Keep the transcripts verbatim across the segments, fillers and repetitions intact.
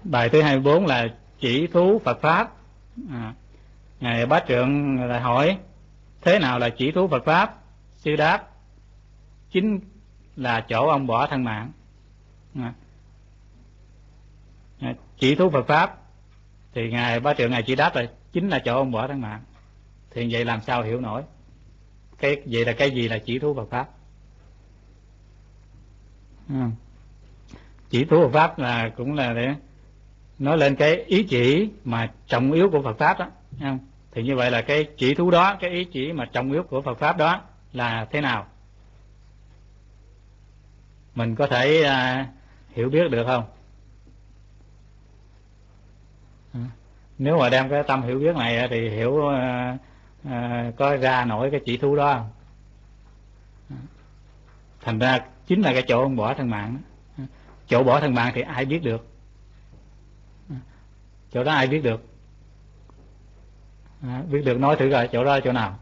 Bài thứ hai mươi bốn là chỉ thú Phật Pháp. À, Ngài Bá Trượng lại hỏi thế nào là chỉ thú Phật Pháp? Sư đáp chính là chỗ ông bỏ thân mạng. À, chỉ thú Phật Pháp thì Ngài Bá Trượng Ngài chỉ đáp là chính là chỗ ông bỏ thân mạng. Thì vậy làm sao hiểu nổi cái vậy là cái gì là chỉ thú Phật Pháp? À, chỉ thú Phật Pháp là cũng là để nói lên cái ý chỉ mà trọng yếu của Phật Pháp đó, không? Thì như vậy là cái chỉ thú đó, cái ý chỉ mà trọng yếu của Phật Pháp đó là thế nào? Mình có thể à, hiểu biết được không? À, nếu mà đem cái tâm hiểu biết này thì hiểu à, à, có ra nổi cái chỉ thú đó không? À, thành ra chính là cái chỗ ông bỏ thân mạng. À, chỗ bỏ thân mạng thì ai biết được? À, chỗ đó ai biết được? À, biết được nói thử coi chỗ đó chỗ nào?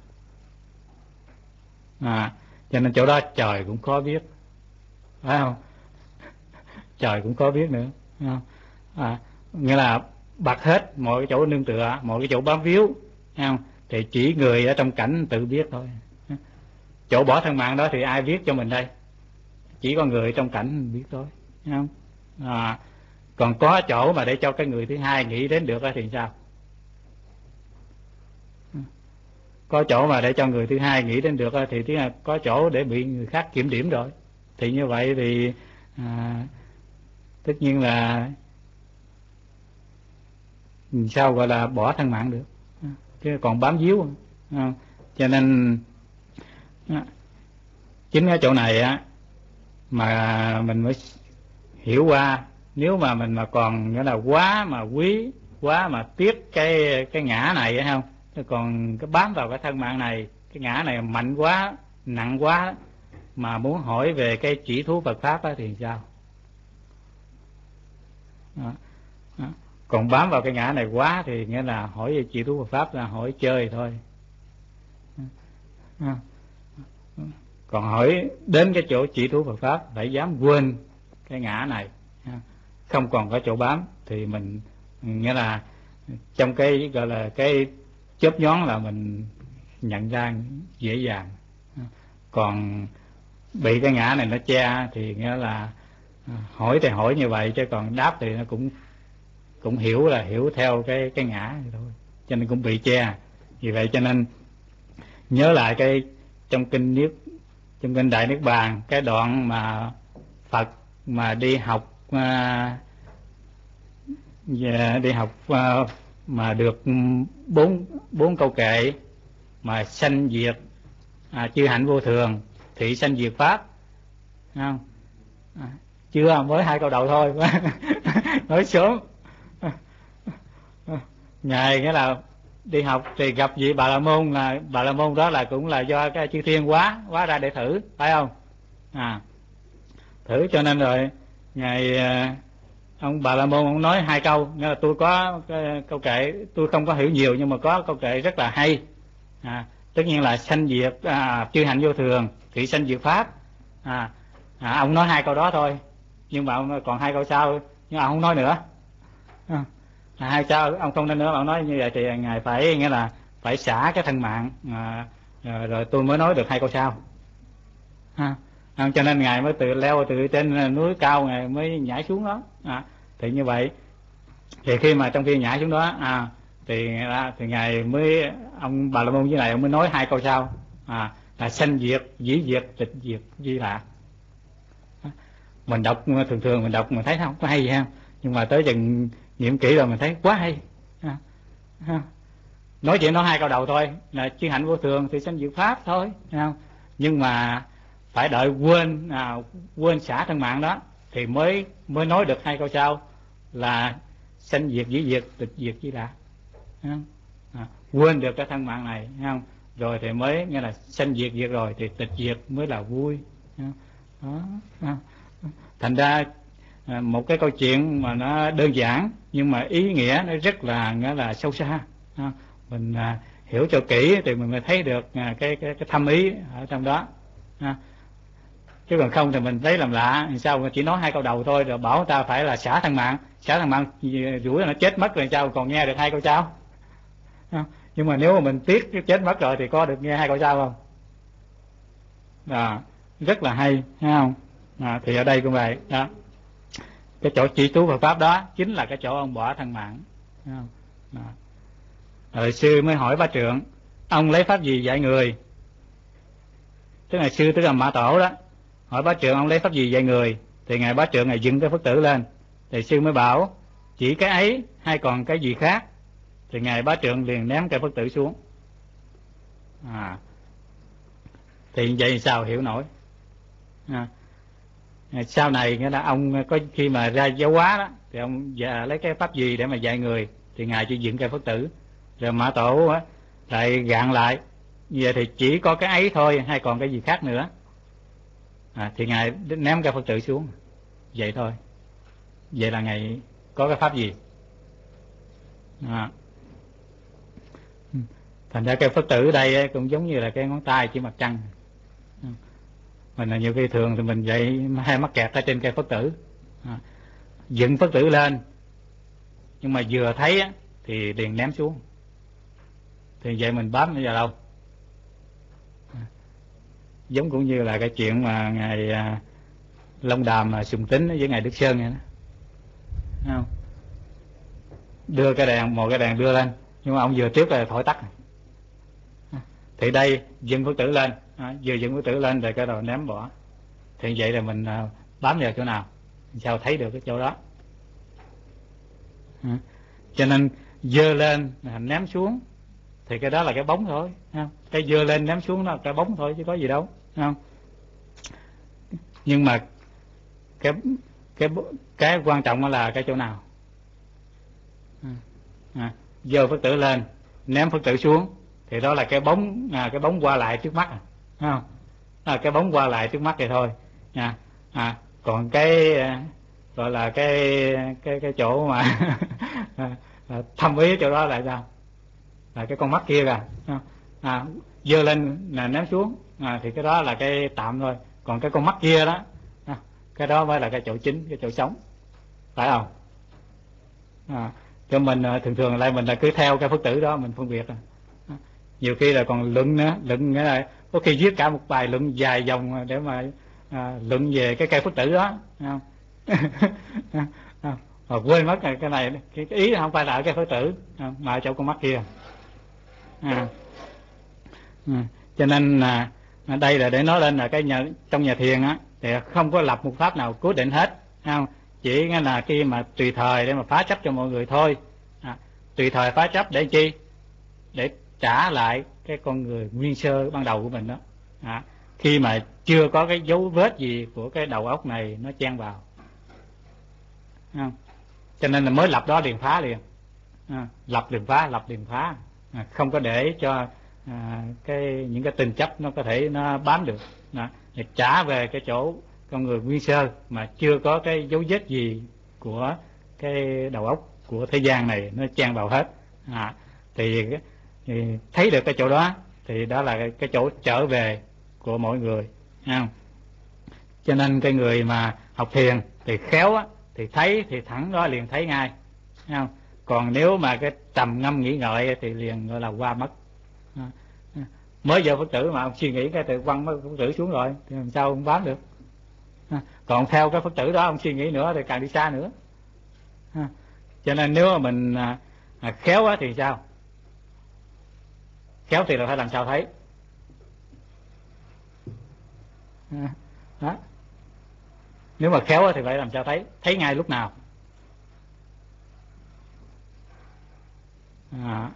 À, cho nên chỗ đó trời cũng có biết, phải không? Trời cũng có biết nữa, phải không? À, nghĩa là bật hết mọi cái chỗ nương tựa, mọi cái chỗ bám víu, phải không? Thì chỉ người ở trong cảnh tự biết thôi. Chỗ bỏ thân mạng đó thì ai biết cho mình đây? Chỉ có người trong cảnh biết thôi, phải không? À, còn có chỗ mà để cho cái người thứ hai nghĩ đến được thì sao? Có chỗ mà để cho người thứ hai nghĩ đến được thì thứ có chỗ để bị người khác kiểm điểm rồi. Thì như vậy thì à, tất nhiên là sao gọi là bỏ thân mạng được, chứ còn bám víu. À, cho nên à, chính cái chỗ này á mà mình mới hiểu qua. Nếu mà mình mà còn nghĩa là quá mà quý, quá mà tiếc cái cái ngã này hay không, còn cái bám vào cái thân mạng này, cái ngã này mạnh quá, nặng quá, mà muốn hỏi về cái chỉ thú Phật Pháp đó thì sao? Đó. Đó. Còn bám vào cái ngã này quá thì nghĩa là hỏi về chỉ thú Phật Pháp là hỏi chơi thôi. Đó. Còn hỏi đến cái chỗ chỉ thú Phật Pháp phải dám quên cái ngã này, không còn có chỗ bám thì mình nghĩa là trong cái gọi là cái chớp nhoáng là mình nhận ra dễ dàng. Còn bị cái ngã này nó che thì nghĩa là hỏi thì hỏi như vậy, chứ còn đáp thì nó cũng cũng hiểu là hiểu theo cái cái ngã thôi, cho nên cũng bị che. Vì vậy cho nên nhớ lại cái trong kinh niết trong kinh Đại Niết Bàn, cái đoạn mà Phật mà đi học à, đi học à, mà được bốn bốn câu kệ mà sanh diệt à, chư hạnh vô thường, thị sanh diệt pháp, không? À, chưa, mới hai câu đầu thôi. Nói sớm. Ngài nghĩa là đi học thì gặp vị Bà La Môn, là Bà La Môn đó là cũng là do cái chư thiên quá quá ra để thử, phải không? À, thử cho nên rồi ngài ông Bà La Môn ông nói hai câu, nghĩa là tôi có cái câu kệ tôi không có hiểu nhiều nhưng mà có câu kệ rất là hay. À, tất nhiên là sanh diệt à, chư hạnh vô thường, thị sanh diệt pháp. À, à, ông nói hai câu đó thôi, nhưng mà ông còn hai câu sau nhưng mà ông không nói nữa. À, hai sao ông không nên nữa, ông nói như vậy thì ngài phải nghĩa là phải xả cái thân mạng à, rồi, rồi tôi mới nói được hai câu sau. À, cho nên ngài mới từ leo từ trên núi cao ngài mới nhảy xuống đó. À, thì như vậy thì khi mà trong khi nhảy xuống đó à, thì thì ngài mới ông Bà La Môn với này ông mới nói hai câu sau à, là sanh diệt dĩ diệt tịch diệt di lạc. À, mình đọc thường thường mình đọc mình thấy không có hay gì không, nhưng mà tới chừng nghiệm kỹ rồi mình thấy quá hay. À, à, nói chuyện nói hai câu đầu thôi là chư hạnh vô thường thì sanh diệt pháp thôi, không? Nhưng mà phải đợi quên à, quên xả thân mạng đó thì mới mới nói được hai câu sau là sanh diệt dĩ diệt tịch diệt di lạc. À, quên được cái thân mạng này, không? Rồi thì mới nghe là sanh diệt diệt rồi thì tịch diệt mới là vui. Đó. À, thành ra à, một cái câu chuyện mà nó đơn giản nhưng mà ý nghĩa nó rất là nghĩa là sâu xa. À, mình à, hiểu cho kỹ thì mình mới thấy được à, cái, cái cái thâm ý ở trong đó. À, chứ còn không thì mình thấy làm lạ sao mà chỉ nói hai câu đầu thôi rồi bảo ta phải là xả thân mạng, Sáu thằng bạn rủi là nó chết mất rồi sao còn nghe được hai câu sau. Nhưng mà nếu mà mình tiếc cái chết mất rồi thì có được nghe hai câu sau không? À, rất là hay, thấy không? À, thì ở đây cũng vậy đó, cái chỗ chỉ trú Phật pháp đó chính là cái chỗ ông bỏ thân mạng, thấy không? À. Rồi sư mới hỏi Bá Trượng, ông lấy pháp gì dạy người? Tức là sư tức là Mã Tổ đó, hỏi Bá Trượng ông lấy pháp gì dạy người? Thì ngài Bá Trượng ngài dựng cái Phật tử lên, thì sư mới bảo chỉ cái ấy hay còn cái gì khác? Thì ngài Bá Trượng liền ném cái Phật tử xuống. À, thì vậy sao hiểu nổi? À, sau này nghĩa là ông có khi mà ra giáo hóa đó thì ông dạ, lấy cái pháp gì để mà dạy người? Thì ngài chỉ dựng cây Phật tử, rồi Mã Tổ á lại gạn lại như vậy thì chỉ có cái ấy thôi hay còn cái gì khác nữa? À, thì ngài ném cây Phật tử xuống, vậy thôi. Vậy là ngài có cái pháp gì? À. Thành ra cây Phật tử ở đây cũng giống như là cái ngón tay chỉ mặt trăng. Mình là nhiều khi thường thì mình vậy hay mắc kẹt ở trên cây Phật tử, à, dựng Phật tử lên nhưng mà vừa thấy á, thì liền ném xuống. Thì vậy mình bám vào đâu? À, giống cũng như là cái chuyện mà ngài à, Long Đàm mà Sùng Tính với ngài Đức Sơn vậy đó, không? Đưa cái đèn, một cái đèn đưa lên nhưng mà ông vừa tiếp là thổi tắt. À, thì đây dựng Phật tử lên, à, vừa dựng Phật tử lên rồi cái đầu ném bỏ. Thì vậy là mình à, bám vào chỗ nào? Sao thấy được cái chỗ đó? À, cho nên dơ lên ném xuống thì cái đó là cái bóng thôi, không? Cái dơ lên ném xuống nó là cái bóng thôi chứ có gì đâu, không? Nhưng mà cái cái cái quan trọng là cái chỗ nào? À, à, dơ Phật tử lên ném Phật tử xuống thì đó là cái bóng, à, cái bóng qua lại trước mắt, à, không? À, cái bóng qua lại trước mắt thì thôi nha. À, còn cái gọi là cái cái cái chỗ mà thâm ý chỗ đó là sao? Là cái con mắt kia kìa, à, dơ lên là ném xuống, à, thì cái đó là cái tạm thôi. Còn cái con mắt kia đó, à, cái đó mới là cái chỗ chính, cái chỗ sống, phải không? À, cho mình thường thường lại mình là cứ theo cái Phật tử đó mình phân biệt, à, nhiều khi là còn luận nữa, luận nghĩa là có khi viết cả một bài luận dài dòng để mà à, luận về cái cây Phật tử đó, không? Mà quên mất cái này, cái ý không phải là ở cái Phật tử mà ở chỗ con mắt kia. À, à, cho nên là à, đây là để nói lên là cái nhà, trong nhà thiền á thì không có lập một pháp nào cố định hết, không? Chỉ là khi mà tùy thời để mà phá chấp cho mọi người thôi, à, tùy thời phá chấp để chi? Để trả lại cái con người nguyên sơ ban đầu của mình đó, à, khi mà chưa có cái dấu vết gì của cái đầu óc này nó chen vào, không? Cho nên là mới lập đó liền phá liền, à, lập liền phá, lập liền phá, à, không có để cho à, cái những cái tình chấp nó có thể nó bám được, à, để trả về cái chỗ con người nguyên sơ mà chưa có cái dấu vết gì của cái đầu óc của thế gian này nó chen vào hết, à, thì, thì thấy được cái chỗ đó thì đó là cái chỗ trở về của mỗi người, không? Cho nên cái người mà học thiền thì khéo á, thì thấy thì thẳng đó liền thấy ngay, không? Còn nếu mà cái trầm ngâm nghĩ ngợi thì liền gọi là qua mất. Mới giờ Phật tử mà ông suy nghĩ cái từ quăng Phật tử xuống rồi thì làm sao ông bám được? Còn theo cái Phật tử đó ông suy nghĩ nữa thì càng đi xa nữa. Cho nên nếu mà mình à, khéo á thì sao? Khéo thì là phải làm sao thấy? Đó. Nếu mà khéo thì phải làm sao thấy? Thấy ngay lúc nào? À,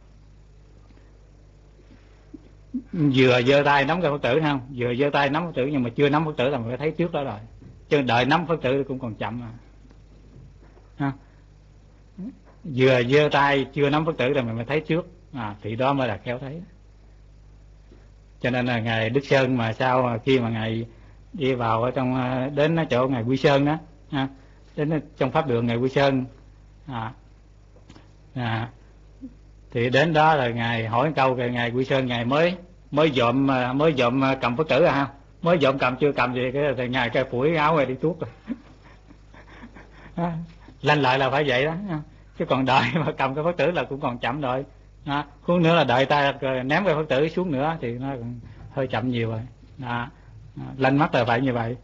vừa giơ tay nắm cái Phật tử, không? Vừa giơ tay nắm Phật tử nhưng mà chưa nắm Phật tử là mình phải thấy trước đó rồi. Chứ đợi nắm Phật tử cũng còn chậm mà. Ha? Vừa giơ tay chưa nắm Phật tử là mình phải thấy trước, à, thì đó mới là khéo thấy. Cho nên là ngài Đức Sơn mà sao khi mà ngài đi vào ở trong đến chỗ ngài Quy Sơn đó, ha, đến trong pháp đường ngài Quy Sơn, à, à, thì đến đó là ngài hỏi câu về ngài Quy Sơn, ngài mới mới dộm mới dộm cầm Phật tử à, ha, mới dộm cầm chưa cầm gì cái thì ngài cái phủi áo rồi đi tuốt rồi. lanh lợi là phải vậy đó, chứ còn đợi mà cầm cái Phật tử là cũng còn chậm rồi. Đó. Huống nữa là đợi ta ném cái Phật tử xuống nữa thì nó còn hơi chậm nhiều rồi. Đó. Lanh mắt là phải như vậy.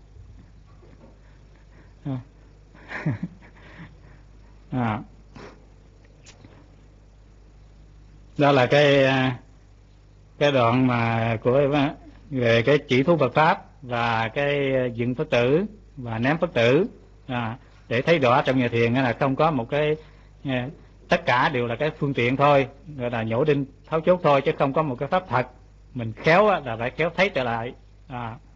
À. Đó là cái cái đoạn mà của về cái chỉ thú Phật pháp và cái dựng Phật tử và ném Phật tử, à, để thấy rõ trong nhà thiền là không có một cái, tất cả đều là cái phương tiện thôi, gọi là nhổ đinh tháo chốt thôi, chứ không có một cái pháp thật. Mình khéo là phải khéo thấy trở lại. À.